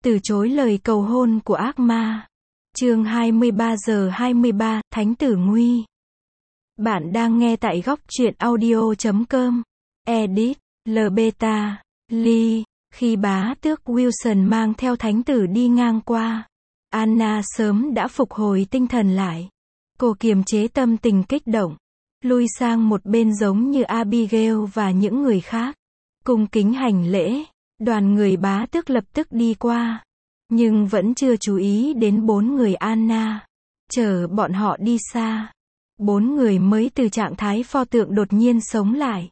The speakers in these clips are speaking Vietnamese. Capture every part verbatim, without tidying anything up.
Từ chối lời cầu hôn của ác ma. Chương hai mươi ba giờ hai mươi ba, Thánh tử nguy. Bạn đang nghe tại góc truyện audio chấm com. Edit, Lbeta, Lee. Khi bá tước Wilson mang theo thánh tử đi ngang qua, Anna sớm đã phục hồi tinh thần lại. Cô kiềm chế tâm tình kích động, lui sang một bên giống như Abigail và những người khác. Cung kính hành lễ, đoàn người bá tước lập tức đi qua. Nhưng vẫn chưa chú ý đến bốn người Anna. Chờ bọn họ đi xa, bốn người mới từ trạng thái pho tượng đột nhiên sống lại.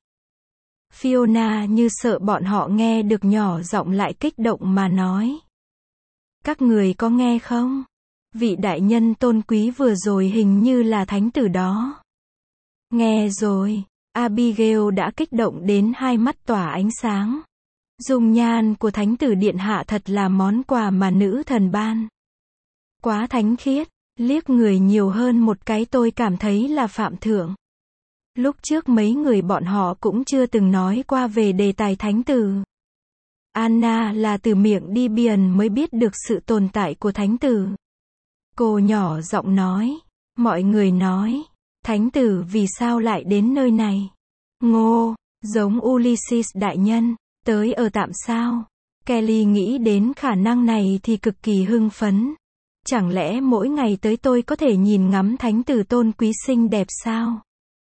Fiona như sợ bọn họ nghe được nhỏ giọng lại kích động mà nói. Các người có nghe không? Vị đại nhân tôn quý vừa rồi hình như là thánh tử đó. Nghe rồi, Abigail đã kích động đến hai mắt tỏa ánh sáng. Dung nhan của thánh tử điện hạ thật là món quà mà nữ thần ban. Quá thánh khiết, liếc người nhiều hơn một cái tôi cảm thấy là phạm thượng. Lúc trước mấy người bọn họ cũng chưa từng nói qua về đề tài thánh tử. Anna là từ miệng Debian mới biết được sự tồn tại của thánh tử. Cô nhỏ giọng nói, mọi người nói, thánh tử vì sao lại đến nơi này? Ngô, giống Ulysses đại nhân, tới ở tạm sao? Kelly nghĩ đến khả năng này thì cực kỳ hưng phấn. Chẳng lẽ mỗi ngày tới tôi có thể nhìn ngắm thánh tử tôn quý xinh đẹp sao?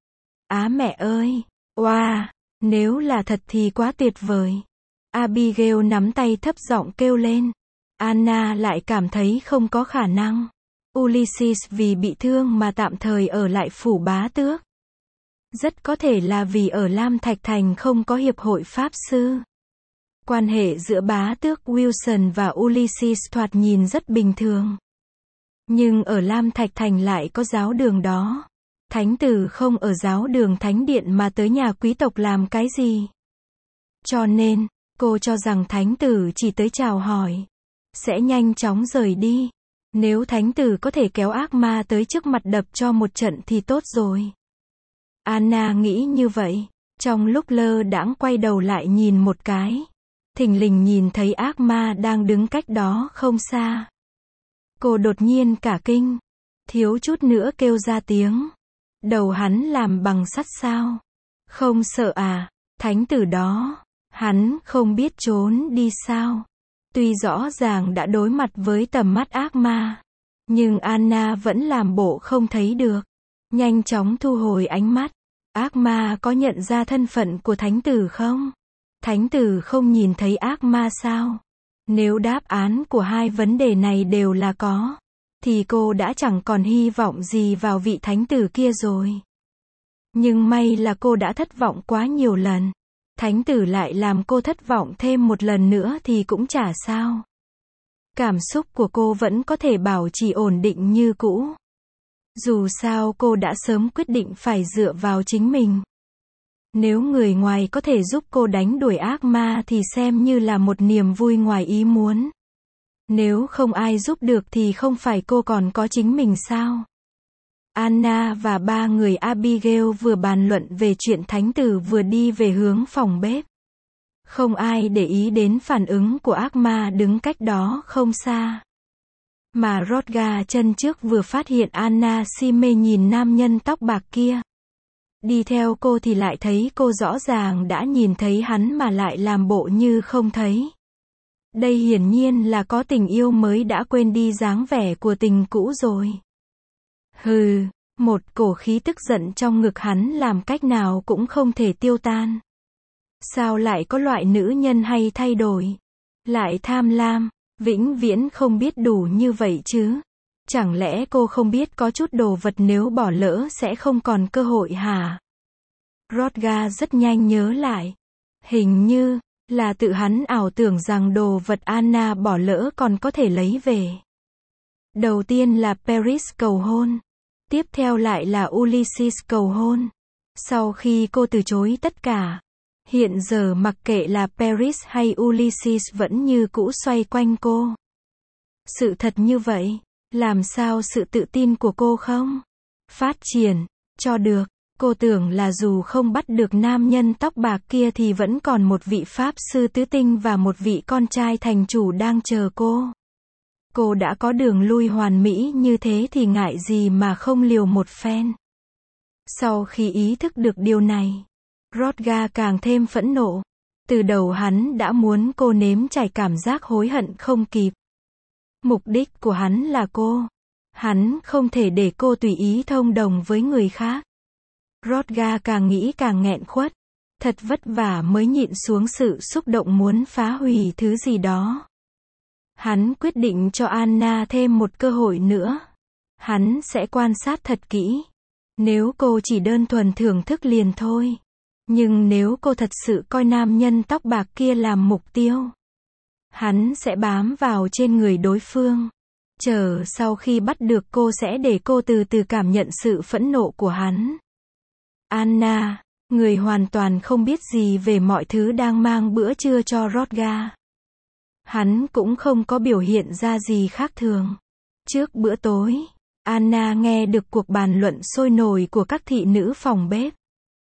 Á mẹ ơi! Wow! Nếu là thật thì quá tuyệt vời. Abigail nắm tay thấp giọng kêu lên. Anna lại cảm thấy không có khả năng. Ulysses vì bị thương mà tạm thời ở lại phủ bá tước. Rất có thể là vì ở Lam Thạch Thành không có hiệp hội pháp sư. Quan hệ giữa bá tước Wilson và Ulysses thoạt nhìn rất bình thường. Nhưng ở Lam Thạch Thành lại có giáo đường đó. Thánh tử không ở giáo đường thánh điện mà tới nhà quý tộc làm cái gì? Cho nên, cô cho rằng thánh tử chỉ tới chào hỏi. Sẽ nhanh chóng rời đi. Nếu thánh tử có thể kéo ác ma tới trước mặt đập cho một trận thì tốt rồi. Anna nghĩ như vậy. Trong lúc lơ đãng quay đầu lại nhìn một cái. Thình lình nhìn thấy ác ma đang đứng cách đó không xa. Cô đột nhiên cả kinh. Thiếu chút nữa kêu ra tiếng. Đầu hắn làm bằng sắt sao? Không sợ à? Thánh tử đó. Hắn không biết trốn đi sao? Tuy rõ ràng đã đối mặt với tầm mắt ác ma. Nhưng Anna vẫn làm bộ không thấy được. Nhanh chóng thu hồi ánh mắt. Ác ma có nhận ra thân phận của thánh tử không? Thánh tử không nhìn thấy ác ma sao? Nếu đáp án của hai vấn đề này đều là có, thì cô đã chẳng còn hy vọng gì vào vị thánh tử kia rồi. Nhưng may là cô đã thất vọng quá nhiều lần. Thánh tử lại làm cô thất vọng thêm một lần nữa thì cũng chả sao. Cảm xúc của cô vẫn có thể bảo trì ổn định như cũ. Dù sao cô đã sớm quyết định phải dựa vào chính mình. Nếu người ngoài có thể giúp cô đánh đuổi ác ma thì xem như là một niềm vui ngoài ý muốn. Nếu không ai giúp được thì không phải cô còn có chính mình sao? Anna và ba người Abigail vừa bàn luận về chuyện thánh tử vừa đi về hướng phòng bếp. Không ai để ý đến phản ứng của ác ma đứng cách đó không xa. Mà Rodga chân trước vừa phát hiện Anna si mê nhìn nam nhân tóc bạc kia. Đi theo cô thì lại thấy cô rõ ràng đã nhìn thấy hắn mà lại làm bộ như không thấy. Đây hiển nhiên là có tình yêu mới đã quên đi dáng vẻ của tình cũ rồi. Hừ, một cổ khí tức giận trong ngực hắn làm cách nào cũng không thể tiêu tan. Sao lại có loại nữ nhân hay thay đổi, lại tham lam, vĩnh viễn không biết đủ như vậy chứ? Chẳng lẽ cô không biết có chút đồ vật nếu bỏ lỡ sẽ không còn cơ hội hả? Rodga rất nhanh nhớ lại. Hình như là tự hắn ảo tưởng rằng đồ vật Anna bỏ lỡ còn có thể lấy về. Đầu tiên là Paris cầu hôn. Tiếp theo lại là Ulysses cầu hôn. Sau khi cô từ chối tất cả, hiện giờ mặc kệ là Paris hay Ulysses vẫn như cũ xoay quanh cô. Sự thật như vậy, làm sao sự tự tin của cô không phát triển cho được? Cô tưởng là dù không bắt được nam nhân tóc bạc kia thì vẫn còn một vị pháp sư tứ tinh và một vị con trai thành chủ đang chờ cô. Cô đã có đường lui hoàn mỹ như thế thì ngại gì mà không liều một phen. Sau khi ý thức được điều này, Rodga càng thêm phẫn nộ. Từ đầu hắn đã muốn cô nếm trải cảm giác hối hận không kịp. Mục đích của hắn là cô. Hắn không thể để cô tùy ý thông đồng với người khác. Rodga càng nghĩ càng nghẹn khuất. Thật vất vả mới nhịn xuống sự xúc động muốn phá hủy thứ gì đó. Hắn quyết định cho Anna thêm một cơ hội nữa. Hắn sẽ quan sát thật kỹ. Nếu cô chỉ đơn thuần thưởng thức liền thôi. Nhưng nếu cô thật sự coi nam nhân tóc bạc kia làm mục tiêu, hắn sẽ bám vào trên người đối phương. Chờ sau khi bắt được cô sẽ để cô từ từ cảm nhận sự phẫn nộ của hắn. Anna, người hoàn toàn không biết gì về mọi thứ đang mang bữa trưa cho Rodga. Hắn cũng không có biểu hiện ra gì khác thường. Trước bữa tối, Anna nghe được cuộc bàn luận sôi nổi của các thị nữ phòng bếp.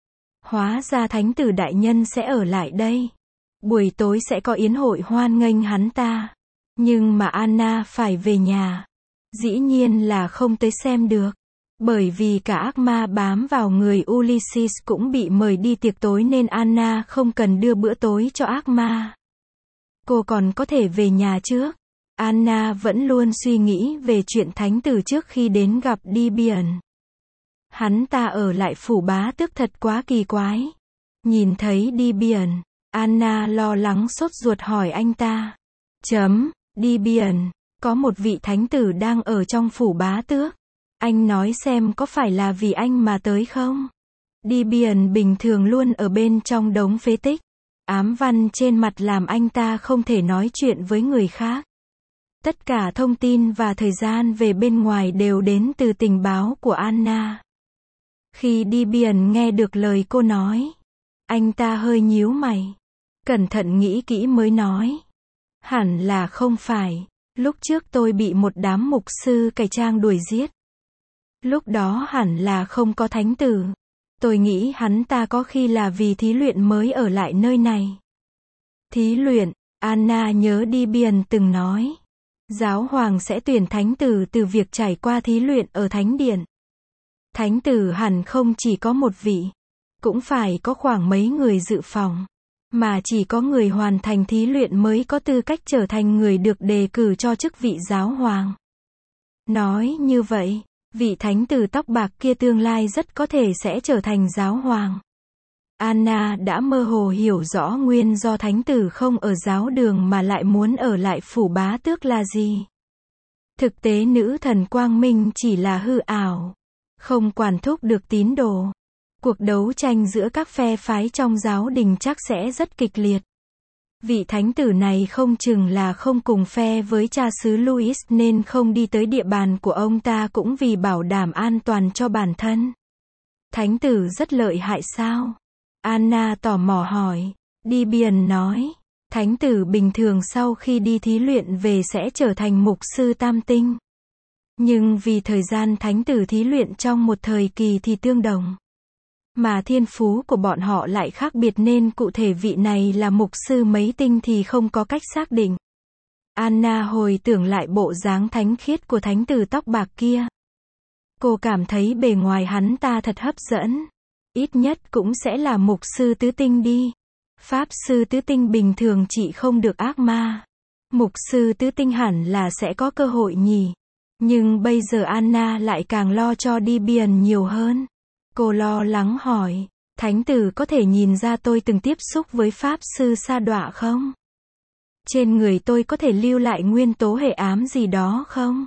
Hóa ra thánh tử đại nhân sẽ ở lại đây. Buổi tối sẽ có yến hội hoan nghênh hắn ta. Nhưng mà Anna phải về nhà. Dĩ nhiên là không tới xem được. Bởi vì cả ác ma bám vào người Ulysses cũng bị mời đi tiệc tối nên Anna không cần đưa bữa tối cho ác ma. Cô còn có thể về nhà trước. Anna vẫn luôn suy nghĩ về chuyện thánh tử trước khi đến gặp Dibian. Hắn ta ở lại phủ bá tước thật quá kỳ quái. Nhìn thấy Dibian, Anna lo lắng sốt ruột hỏi anh ta. Chấm, Dibian, có một vị thánh tử đang ở trong phủ bá tước. Anh nói xem có phải là vì anh mà tới không? Dibian bình thường luôn ở bên trong đống phế tích. Ám văn trên mặt làm anh ta không thể nói chuyện với người khác. Tất cả thông tin và thời gian về bên ngoài đều đến từ tình báo của Anna. Khi Dibian nghe được lời cô nói, anh ta hơi nhíu mày. Cẩn thận nghĩ kỹ mới nói. Hẳn là không phải. Lúc trước tôi bị một đám mục sư cải trang đuổi giết. Lúc đó hẳn là không có thánh tử. Tôi nghĩ hắn ta có khi là vì thí luyện mới ở lại nơi này. Thí luyện, Anna nhớ Dibian từng nói. Giáo hoàng sẽ tuyển thánh tử từ việc trải qua thí luyện ở thánh điện. Thánh tử hẳn không chỉ có một vị. Cũng phải có khoảng mấy người dự phòng. Mà chỉ có người hoàn thành thí luyện mới có tư cách trở thành người được đề cử cho chức vị giáo hoàng. Nói như vậy, vị thánh tử tóc bạc kia tương lai rất có thể sẽ trở thành giáo hoàng. Anna đã mơ hồ hiểu rõ nguyên do thánh tử không ở giáo đường mà lại muốn ở lại phủ bá tước là gì. Thực tế nữ thần quang minh chỉ là hư ảo, không quản thúc được tín đồ. Cuộc đấu tranh giữa các phe phái trong giáo đình chắc sẽ rất kịch liệt. Vị thánh tử này không chừng là không cùng phe với cha xứ Louis nên không đi tới địa bàn của ông ta cũng vì bảo đảm an toàn cho bản thân. Thánh tử rất lợi hại sao? Anna tò mò hỏi. Dibian nói. Thánh tử bình thường sau khi đi thí luyện về sẽ trở thành mục sư tam tinh. Nhưng vì thời gian thánh tử thí luyện trong một thời kỳ thì tương đồng. Mà thiên phú của bọn họ lại khác biệt nên cụ thể vị này là mục sư mấy tinh thì không có cách xác định. Anna hồi tưởng lại bộ dáng thánh khiết của thánh tử tóc bạc kia. Cô cảm thấy bề ngoài hắn ta thật hấp dẫn. Ít nhất cũng sẽ là mục sư tứ tinh đi. Pháp sư tứ tinh bình thường chỉ không được ác ma. Mục sư tứ tinh hẳn là sẽ có cơ hội nhỉ. Nhưng bây giờ Anna lại càng lo cho Dibian nhiều hơn. Cô lo lắng hỏi, thánh tử có thể nhìn ra tôi từng tiếp xúc với pháp sư sa đọa không? Trên người tôi có thể lưu lại nguyên tố hệ ám gì đó không?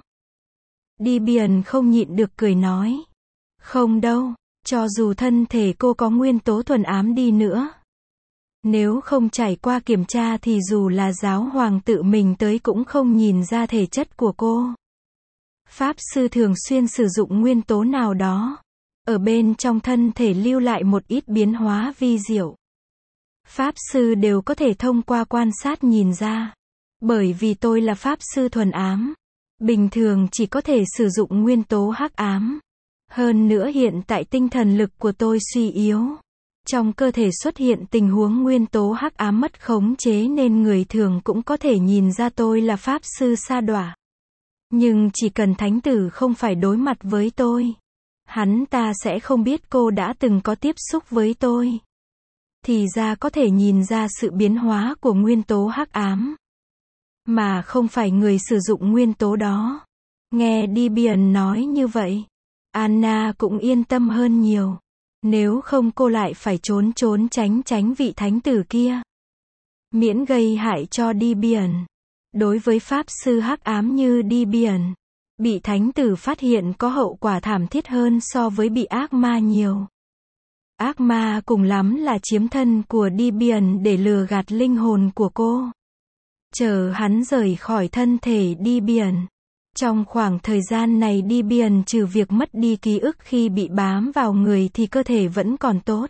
Dibian không nhịn được cười nói. Không đâu, cho dù thân thể cô có nguyên tố thuần ám đi nữa. Nếu không trải qua kiểm tra thì dù là giáo hoàng tự mình tới cũng không nhìn ra thể chất của cô. Pháp sư thường xuyên sử dụng nguyên tố nào đó. Ở bên trong thân thể lưu lại một ít biến hóa vi diệu. Pháp sư đều có thể thông qua quan sát nhìn ra. Bởi vì tôi là pháp sư thuần ám. Bình thường chỉ có thể sử dụng nguyên tố hắc ám. Hơn nữa hiện tại tinh thần lực của tôi suy yếu. Trong cơ thể xuất hiện tình huống nguyên tố hắc ám mất khống chế nên người thường cũng có thể nhìn ra tôi là pháp sư sa đọa. Nhưng chỉ cần thánh tử không phải đối mặt với tôi, hắn ta sẽ không biết cô đã từng có tiếp xúc với tôi. Thì ra có thể nhìn ra sự biến hóa của nguyên tố hắc ám, mà không phải người sử dụng nguyên tố đó. Nghe Debian nói như vậy, Anna cũng yên tâm hơn nhiều. Nếu không cô lại phải trốn trốn tránh tránh vị thánh tử kia, miễn gây hại cho Debian. Đối với pháp sư hắc ám như Debian, bị thánh tử phát hiện có hậu quả thảm thiết hơn so với bị ác ma nhiều. Ác ma cùng lắm là chiếm thân của Debian để lừa gạt linh hồn của cô, chờ hắn rời khỏi thân thể Debian. Trong khoảng thời gian này Debian trừ việc mất đi ký ức khi bị bám vào người thì cơ thể vẫn còn tốt.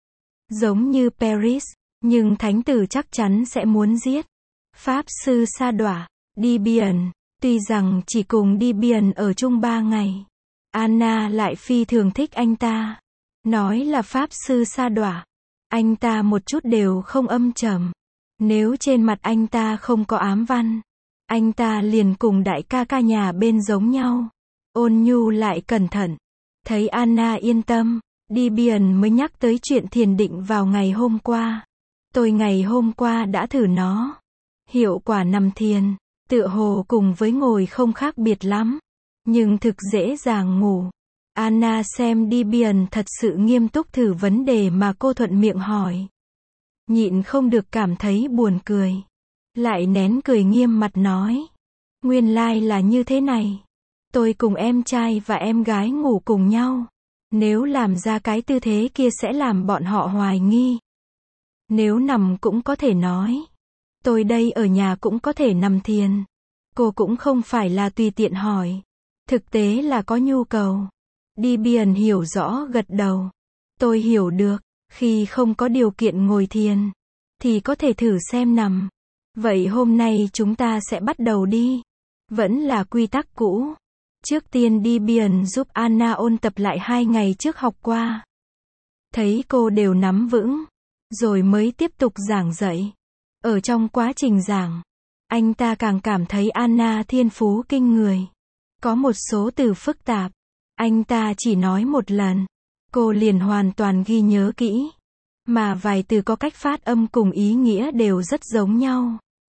Giống như Paris, nhưng thánh tử chắc chắn sẽ muốn giết pháp sư sa đọa, Debian. Tuy rằng chỉ cùng Debian ở chung ba ngày, Anna lại phi thường thích anh ta. Nói là pháp sư sa đọa, anh ta một chút đều không âm trầm. Nếu trên mặt anh ta không có ám văn, anh ta liền cùng đại ca ca nhà bên giống nhau. Ôn nhu lại cẩn thận. Thấy Anna yên tâm, Debian mới nhắc tới chuyện thiền định vào ngày hôm qua. Tôi ngày hôm qua đã thử nó. Hiệu quả nằm thiền, tựa hồ cùng với ngồi không khác biệt lắm. Nhưng thực dễ dàng ngủ. Anna xem Debian thật sự nghiêm túc thử vấn đề mà cô thuận miệng hỏi. Nhịn không được cảm thấy buồn cười. Lại nén cười nghiêm mặt nói. Nguyên lai là như thế này. Tôi cùng em trai và em gái ngủ cùng nhau. Nếu làm ra cái tư thế kia sẽ làm bọn họ hoài nghi. Nếu nằm cũng có thể nói. Tôi đây ở nhà cũng có thể nằm thiền. Cô cũng không phải là tùy tiện hỏi. Thực tế là có nhu cầu. Debian hiểu rõ gật đầu. Tôi hiểu được. Khi không có điều kiện ngồi thiền, thì có thể thử xem nằm. Vậy hôm nay chúng ta sẽ bắt đầu đi. Vẫn là quy tắc cũ. Trước tiên Debian giúp Anna ôn tập lại hai ngày trước học qua. Thấy cô đều nắm vững, rồi mới tiếp tục giảng dạy. Ở trong quá trình giảng, anh ta càng cảm thấy Anna thiên phú kinh người. Có một số từ phức tạp, anh ta chỉ nói một lần, cô liền hoàn toàn ghi nhớ kỹ. Mà vài từ có cách phát âm cùng ý nghĩa đều rất giống nhau.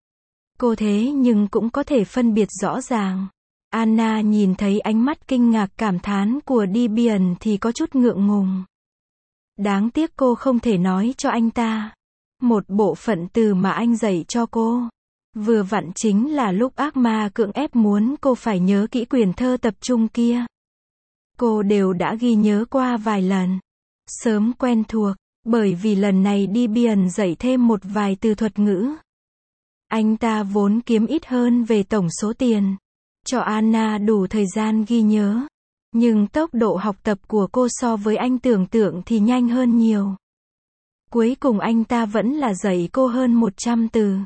Cô thế nhưng cũng có thể phân biệt rõ ràng. Anna nhìn thấy ánh mắt kinh ngạc cảm thán của Debian thì có chút ngượng ngùng. Đáng tiếc cô không thể nói cho anh ta. Một bộ phận từ mà anh dạy cho cô. Vừa vặn chính là lúc ác ma cưỡng ép muốn cô phải nhớ kỹ quyển thơ tập trung kia. Cô đều đã ghi nhớ qua vài lần. Sớm quen thuộc, bởi vì lần này Debian dạy thêm một vài từ thuật ngữ. Anh ta vốn kiếm ít hơn về tổng số tiền. Cho Anna đủ thời gian ghi nhớ. Nhưng tốc độ học tập của cô so với anh tưởng tượng thì nhanh hơn nhiều. Cuối cùng anh ta vẫn là dạy cô hơn một trăm từ.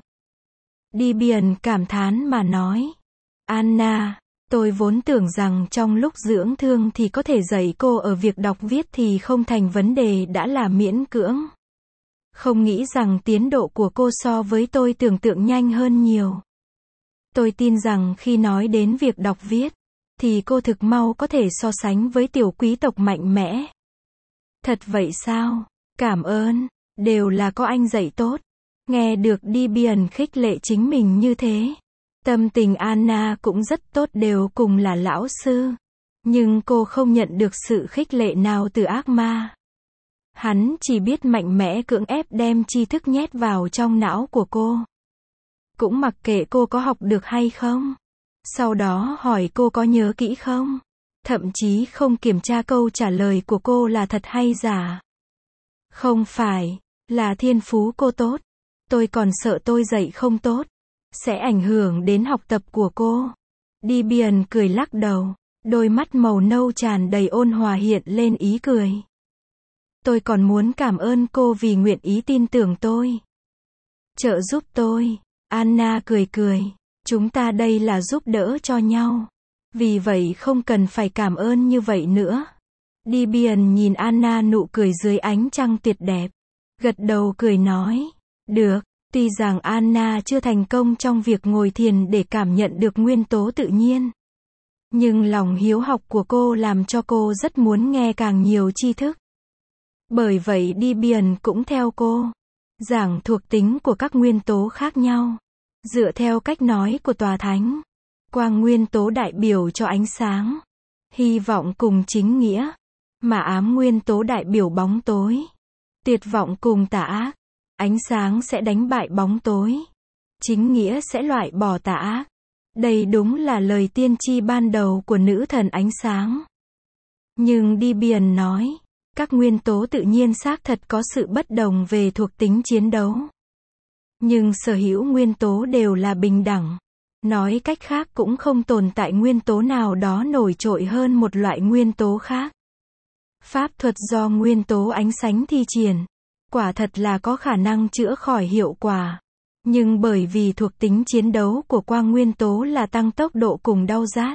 Debian cảm thán mà nói. Anna, tôi vốn tưởng rằng trong lúc dưỡng thương thì có thể dạy cô ở việc đọc viết thì không thành vấn đề đã là miễn cưỡng. Không nghĩ rằng tiến độ của cô so với tôi tưởng tượng nhanh hơn nhiều. Tôi tin rằng khi nói đến việc đọc viết, thì cô thực mau có thể so sánh với tiểu quý tộc mạnh mẽ. Thật vậy sao? Cảm ơn, đều là có anh dạy tốt. Nghe được Debian khích lệ chính mình như thế. Tâm tình Anna cũng rất tốt, đều cùng là lão sư. Nhưng cô không nhận được sự khích lệ nào từ ác ma. Hắn chỉ biết mạnh mẽ cưỡng ép đem tri thức nhét vào trong não của cô. Cũng mặc kệ cô có học được hay không. Sau đó hỏi cô có nhớ kỹ không. Thậm chí không kiểm tra câu trả lời của cô là thật hay giả. Không phải, là thiên phú cô tốt. Tôi còn sợ tôi dạy không tốt, sẽ ảnh hưởng đến học tập của cô. Debian cười lắc đầu. Đôi mắt màu nâu tràn đầy ôn hòa hiện lên ý cười. Tôi còn muốn cảm ơn cô vì nguyện ý tin tưởng tôi. Trợ giúp tôi. Anna cười cười. Chúng ta đây là giúp đỡ cho nhau. Vì vậy không cần phải cảm ơn như vậy nữa. Debian nhìn Anna nụ cười dưới ánh trăng tuyệt đẹp. Gật đầu cười nói. Được, tuy rằng Anna chưa thành công trong việc ngồi thiền để cảm nhận được nguyên tố tự nhiên. Nhưng lòng hiếu học của cô làm cho cô rất muốn nghe càng nhiều tri thức. Bởi vậy Debian cũng theo cô. Giảng thuộc tính của các nguyên tố khác nhau. Dựa theo cách nói của Tòa Thánh. Quang nguyên tố đại biểu cho ánh sáng. Hy vọng cùng chính nghĩa. Mà ám nguyên tố đại biểu bóng tối. Tuyệt vọng cùng tà ác. Ánh sáng sẽ đánh bại bóng tối. Chính nghĩa sẽ loại bỏ tà ác. Đây đúng là lời tiên tri ban đầu của nữ thần ánh sáng. Nhưng Debian nói, các nguyên tố tự nhiên xác thật có sự bất đồng về thuộc tính chiến đấu. Nhưng sở hữu nguyên tố đều là bình đẳng. Nói cách khác cũng không tồn tại nguyên tố nào đó nổi trội hơn một loại nguyên tố khác. Pháp thuật do nguyên tố ánh sáng thi triển, quả thật là có khả năng chữa khỏi hiệu quả. Nhưng bởi vì thuộc tính chiến đấu của quang nguyên tố là tăng tốc độ cùng đau rát.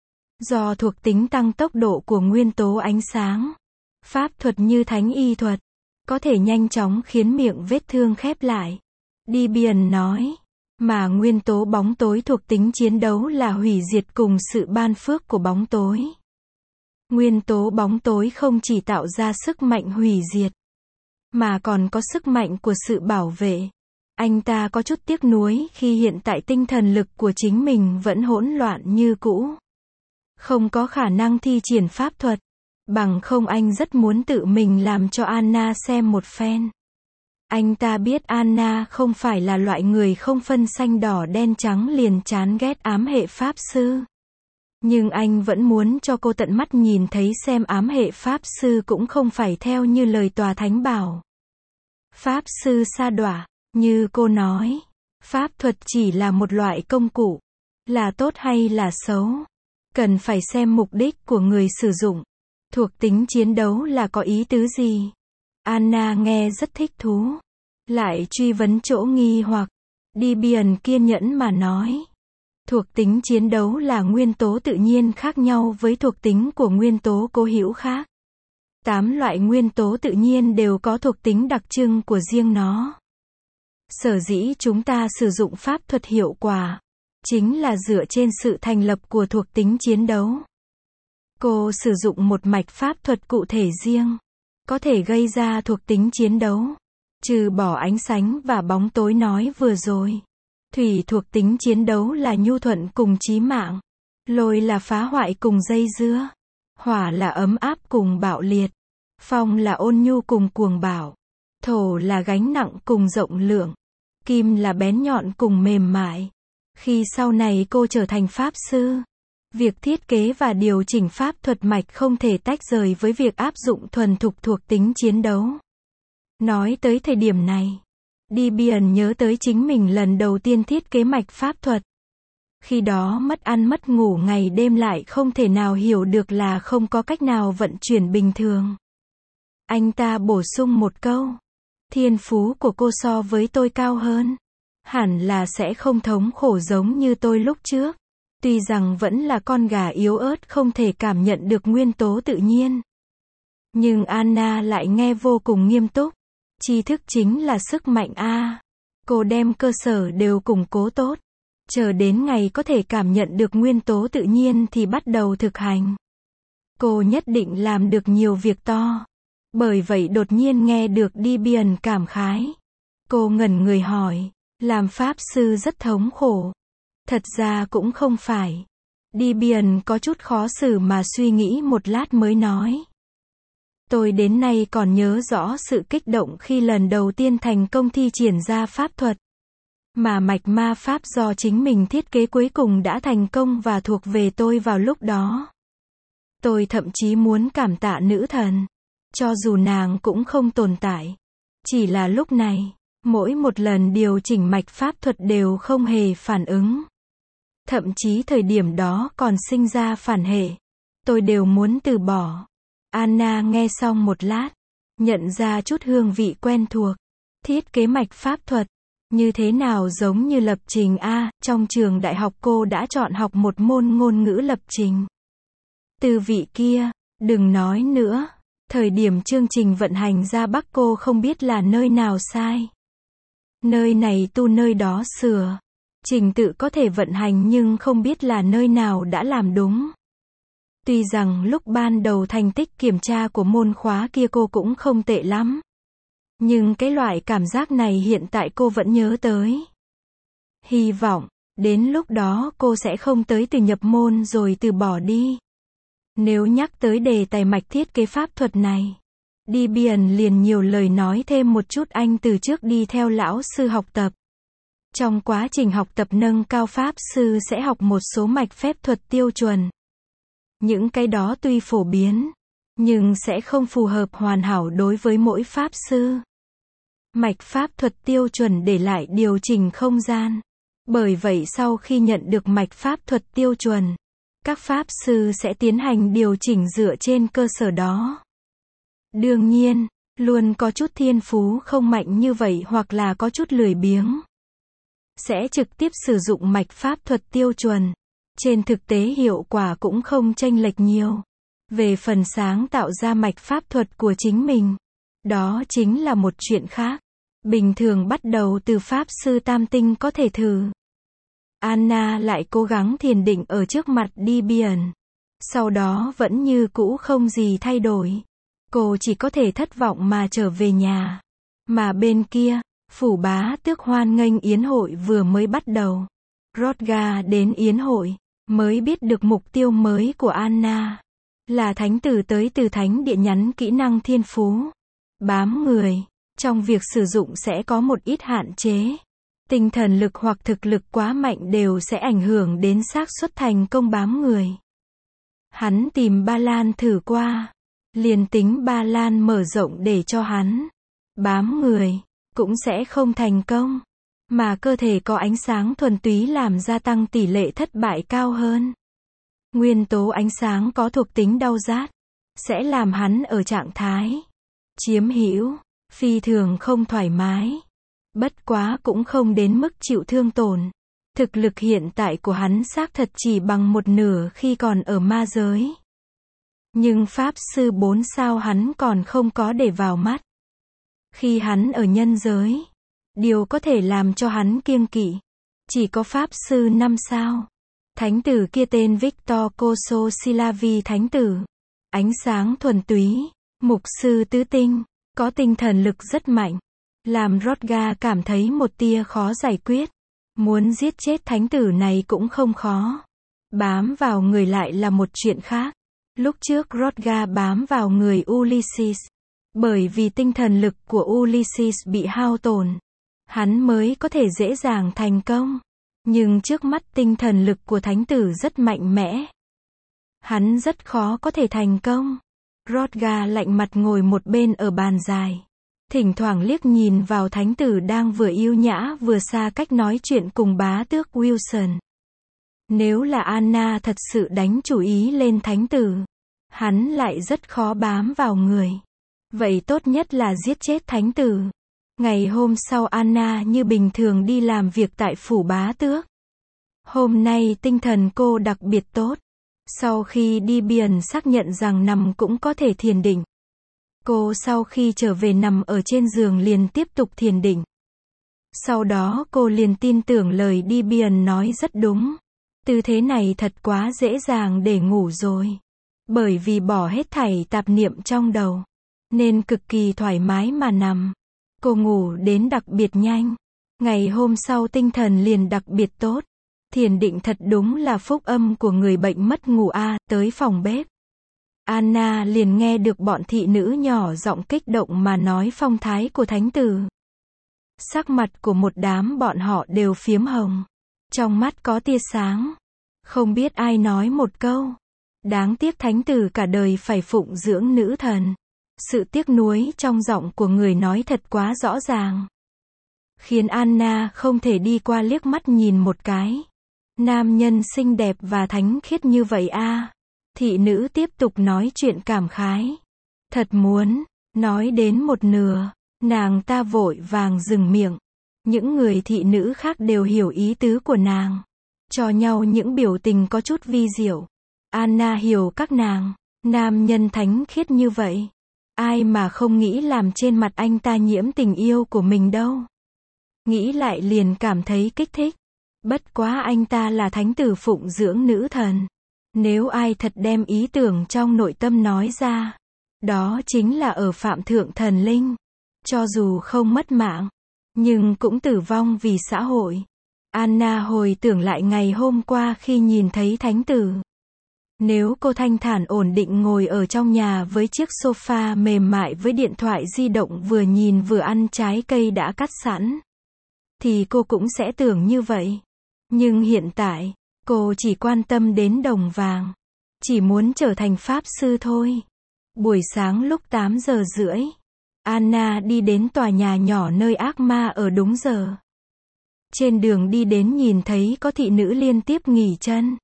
Do thuộc tính tăng tốc độ của nguyên tố ánh sáng, pháp thuật như thánh y thuật, có thể nhanh chóng khiến miệng vết thương khép lại. Debian nói, mà nguyên tố bóng tối thuộc tính chiến đấu là hủy diệt cùng sự ban phước của bóng tối. Nguyên tố bóng tối không chỉ tạo ra sức mạnh hủy diệt, mà còn có sức mạnh của sự bảo vệ. Anh ta có chút tiếc nuối khi hiện tại tinh thần lực của chính mình vẫn hỗn loạn như cũ. Không có khả năng thi triển pháp thuật. Bằng không anh rất muốn tự mình làm cho Anna xem một phen. Anh ta biết Anna không phải là loại người không phân xanh đỏ đen trắng liền chán ghét ám hệ pháp sư. Nhưng anh vẫn muốn cho cô tận mắt nhìn thấy xem ám hệ pháp sư cũng không phải theo như lời Tòa Thánh bảo. Pháp sư sa đọa, như cô nói, pháp thuật chỉ là một loại công cụ. Là tốt hay là xấu? Cần phải xem mục đích của người sử dụng. Thuộc tính chiến đấu là có ý tứ gì? Anna nghe rất thích thú. Lại truy vấn chỗ nghi hoặc. Debian kiên nhẫn mà nói. Thuộc tính chiến đấu là nguyên tố tự nhiên khác nhau với thuộc tính của nguyên tố cố hữu khác. Tám loại nguyên tố tự nhiên đều có thuộc tính đặc trưng của riêng nó. Sở dĩ chúng ta sử dụng pháp thuật hiệu quả, chính là dựa trên sự thành lập của thuộc tính chiến đấu. Cô sử dụng một mạch pháp thuật cụ thể riêng, có thể gây ra thuộc tính chiến đấu. Trừ bỏ ánh sáng và bóng tối nói vừa rồi. Thủy thuộc tính chiến đấu là nhu thuận cùng chí mạng. Lôi là phá hoại cùng dây dưa. Hỏa là ấm áp cùng bạo liệt. Phong là ôn nhu cùng cuồng bạo. Thổ là gánh nặng cùng rộng lượng. Kim là bén nhọn cùng mềm mại. Khi sau này cô trở thành pháp sư, việc thiết kế và điều chỉnh pháp thuật mạch không thể tách rời với việc áp dụng thuần thục thuộc tính chiến đấu. Nói tới thời điểm này, Debian nhớ tới chính mình lần đầu tiên thiết kế mạch pháp thuật. Khi đó mất ăn mất ngủ ngày đêm lại không thể nào hiểu được là không có cách nào vận chuyển bình thường. Anh ta bổ sung một câu. Thiên phú của cô so với tôi cao hơn. Hẳn là sẽ không thống khổ giống như tôi lúc trước. Tuy rằng vẫn là con gà yếu ớt không thể cảm nhận được nguyên tố tự nhiên. Nhưng Anna lại nghe vô cùng nghiêm túc. Tri thức chính là sức mạnh a. Cô đem cơ sở đều củng cố tốt. Chờ đến ngày có thể cảm nhận được nguyên tố tự nhiên thì bắt đầu thực hành. Cô nhất định làm được nhiều việc to. Bởi vậy đột nhiên nghe được Debian cảm khái. Cô ngẩn người hỏi, làm pháp sư rất thống khổ. Thật ra cũng không phải. Debian có chút khó xử mà suy nghĩ một lát mới nói. Tôi đến nay còn nhớ rõ sự kích động khi lần đầu tiên thành công thi triển ra pháp thuật. Mà mạch ma pháp do chính mình thiết kế cuối cùng đã thành công và thuộc về tôi vào lúc đó. Tôi thậm chí muốn cảm tạ nữ thần. Cho dù nàng cũng không tồn tại. Chỉ là lúc này, mỗi một lần điều chỉnh mạch pháp thuật đều không hề phản ứng. Thậm chí thời điểm đó còn sinh ra phản hệ. Tôi đều muốn từ bỏ. Anna nghe xong một lát, nhận ra chút hương vị quen thuộc. Thiết kế mạch pháp thuật, như thế nào giống như lập trình A, trong trường đại học cô đã chọn học một môn ngôn ngữ lập trình. Từ vị kia, Đừng nói nữa. Thời điểm chương trình vận hành ra Bắc cô không biết là nơi nào sai. Nơi này tu nơi đó sửa. Trình tự có thể vận hành nhưng không biết là nơi nào đã làm đúng. Tuy rằng lúc ban đầu thành tích kiểm tra của môn khóa kia cô cũng không tệ lắm. Nhưng cái loại cảm giác này hiện tại cô vẫn nhớ tới. Hy vọng, đến lúc đó cô sẽ không tới từ nhập môn rồi từ bỏ đi. Nếu nhắc tới đề tài mạch thiết kế pháp thuật này, Debian liền nhiều lời nói thêm một chút. Anh từ trước đi theo lão sư học tập. Trong quá trình học tập nâng cao pháp sư sẽ học một số mạch phép thuật tiêu chuẩn. Những cái đó tuy phổ biến, nhưng sẽ không phù hợp hoàn hảo đối với mỗi pháp sư. Mạch pháp thuật tiêu chuẩn để lại điều chỉnh không gian. Bởi vậy sau khi nhận được mạch pháp thuật tiêu chuẩn, các pháp sư sẽ tiến hành điều chỉnh dựa trên cơ sở đó. Đương nhiên, luôn có chút thiên phú không mạnh như vậy hoặc là có chút lười biếng, sẽ trực tiếp sử dụng mạch pháp thuật tiêu chuẩn. Trên thực tế hiệu quả cũng không chênh lệch nhiều. Về phần sáng tạo ra mạch pháp thuật của chính mình, đó chính là một chuyện khác. Bình thường bắt đầu từ pháp sư tam tinh có thể thử. Anna lại cố gắng thiền định ở trước mặt Debian. Sau đó vẫn như cũ không gì thay đổi. Cô chỉ có thể thất vọng mà trở về nhà. Mà bên kia, phủ bá tước hoan nghênh yến hội vừa mới bắt đầu. Rodga đến yến hội, mới biết được mục tiêu mới của Anna. Là thánh tử tới từ thánh địa nhắn kỹ năng thiên phú. Bám người. Trong việc sử dụng sẽ có một ít hạn chế. Tinh thần lực hoặc thực lực quá mạnh đều sẽ ảnh hưởng đến xác suất thành công bám người. Hắn tìm Ba Lan thử qua. Liền tính Ba Lan mở rộng để cho hắn bám người, cũng sẽ không thành công. Mà cơ thể có ánh sáng thuần túy làm gia tăng tỷ lệ thất bại cao hơn. Nguyên tố ánh sáng có thuộc tính đau rát, sẽ làm hắn ở trạng thái chiếm hữu, phi thường không thoải mái. Bất quá cũng không đến mức chịu thương tổn. Thực lực hiện tại của hắn xác thật chỉ bằng một nửa khi còn ở ma giới. Nhưng pháp sư bốn sao hắn còn không có để vào mắt. Khi hắn ở nhân giới, điều có thể làm cho hắn kiêng kỵ, chỉ có pháp sư năm sao. Thánh tử kia tên Victor Koso Silavi thánh tử. Ánh sáng thuần túy, mục sư tứ tinh, có tinh thần lực rất mạnh. Làm Rodga cảm thấy một tia khó giải quyết. Muốn giết chết thánh tử này cũng không khó. Bám vào người lại là một chuyện khác. Lúc trước Rodga bám vào người Ulysses. Bởi vì tinh thần lực của Ulysses bị hao tổn, hắn mới có thể dễ dàng thành công. Nhưng trước mắt tinh thần lực của thánh tử rất mạnh mẽ. Hắn rất khó có thể thành công. Rodga lạnh mặt ngồi một bên ở bàn dài. Thỉnh thoảng liếc nhìn vào thánh tử đang vừa yêu nhã vừa xa cách nói chuyện cùng bá tước Wilson. Nếu là Anna thật sự đánh chủ ý lên thánh tử, hắn lại rất khó bám vào người. Vậy tốt nhất là giết chết thánh tử. Ngày hôm sau Anna như bình thường đi làm việc tại phủ bá tước. Hôm nay tinh thần cô đặc biệt tốt. Sau khi đi biển xác nhận rằng nằm cũng có thể thiền định. Cô sau khi trở về nằm ở trên giường liền tiếp tục thiền định. Sau đó cô liền tin tưởng lời đi biển nói rất đúng. Tư thế này thật quá dễ dàng để ngủ rồi. Bởi vì bỏ hết thảy tạp niệm trong đầu, nên cực kỳ thoải mái mà nằm. Cô ngủ đến đặc biệt nhanh. Ngày hôm sau tinh thần liền đặc biệt tốt. Thiền định thật đúng là phúc âm của người bệnh mất ngủ a. Tới phòng bếp, Anna liền nghe được bọn thị nữ nhỏ giọng kích động mà nói phong thái của thánh tử. Sắc mặt của một đám bọn họ đều phiếm hồng. Trong mắt có tia sáng. Không biết ai nói một câu. Đáng tiếc thánh tử cả đời phải phụng dưỡng nữ thần. Sự tiếc nuối trong giọng của người nói thật quá rõ ràng. Khiến Anna không thể đi qua liếc mắt nhìn một cái. Nam nhân xinh đẹp và thánh khiết như vậy a. Thị nữ tiếp tục nói chuyện cảm khái. Thật muốn, nói đến một nửa, nàng ta vội vàng dừng miệng. Những người thị nữ khác đều hiểu ý tứ của nàng. Cho nhau những biểu tình có chút vi diệu. Anna hiểu các nàng. Nam nhân thánh khiết như vậy. Ai mà không nghĩ làm trên mặt anh ta nhiễm tình yêu của mình đâu. Nghĩ lại liền cảm thấy kích thích. Bất quá anh ta là thánh tử phụng dưỡng nữ thần. Nếu ai thật đem ý tưởng trong nội tâm nói ra, đó chính là ở phạm thượng thần linh. Cho dù không mất mạng, nhưng cũng tử vong vì xã hội. Anna hồi tưởng lại ngày hôm qua khi nhìn thấy thánh tử. Nếu cô thanh thản ổn định ngồi ở trong nhà với chiếc sofa mềm mại với điện thoại di động vừa nhìn vừa ăn trái cây đã cắt sẵn, thì cô cũng sẽ tưởng như vậy. Nhưng hiện tại, cô chỉ quan tâm đến đồng vàng. Chỉ muốn trở thành pháp sư thôi. Buổi sáng lúc tám giờ rưỡi, Anna đi đến tòa nhà nhỏ nơi ác ma ở đúng giờ. Trên đường đi đến nhìn thấy có thị nữ liên tiếp nghỉ chân.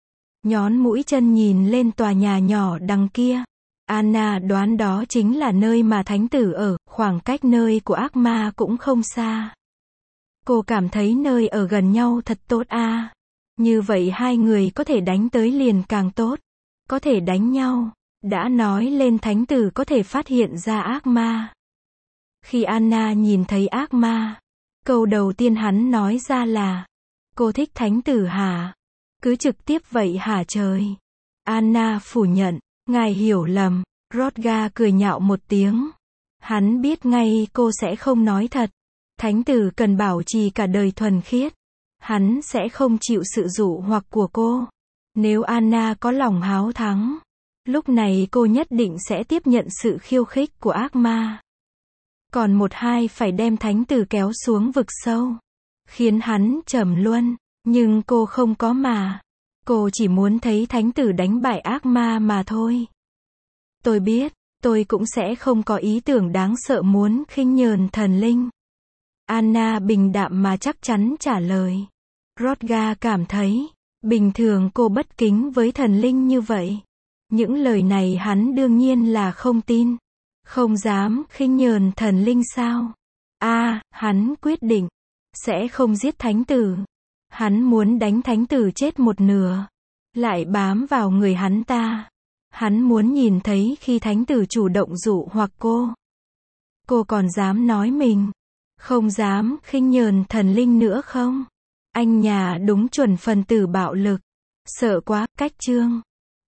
Nhón mũi chân nhìn lên tòa nhà nhỏ đằng kia. Anna đoán đó chính là nơi mà thánh tử ở, khoảng cách nơi của ác ma cũng không xa. Cô cảm thấy nơi ở gần nhau thật tốt a. À. Như vậy hai người có thể đánh tới liền càng tốt. Có thể đánh nhau. Đã nói lên thánh tử có thể phát hiện ra ác ma. Khi Anna nhìn thấy ác ma, câu đầu tiên hắn nói ra là: cô thích thánh tử hả? Cứ trực tiếp vậy hả trời? Anna phủ nhận: ngài hiểu lầm. Rodga cười nhạo một tiếng. Hắn biết ngay cô sẽ không nói thật. Thánh tử cần bảo trì cả đời thuần khiết. Hắn sẽ không chịu sự dụ hoặc của cô. Nếu Anna có lòng háo thắng, lúc này cô nhất định sẽ tiếp nhận sự khiêu khích của ác ma. Còn một hai phải đem thánh tử kéo xuống vực sâu, khiến hắn trầm luân. Nhưng cô không có mà. Cô chỉ muốn thấy thánh tử đánh bại ác ma mà thôi. Tôi biết, tôi cũng sẽ không có ý tưởng đáng sợ muốn khinh nhờn thần linh. Anna bình đạm mà chắc chắn trả lời. Rodga cảm thấy, bình thường cô bất kính với thần linh như vậy. Những lời này hắn đương nhiên là không tin. Không dám khinh nhờn thần linh sao? A, à, hắn quyết định sẽ không giết thánh tử. Hắn muốn đánh thánh tử chết một nửa, lại bám vào người hắn ta. Hắn muốn nhìn thấy khi thánh tử chủ động dụ hoặc cô. Cô còn dám nói mình không dám khinh nhờn thần linh nữa không? Anh nhà đúng chuẩn phần tử bạo lực. Sợ quá, cách chương.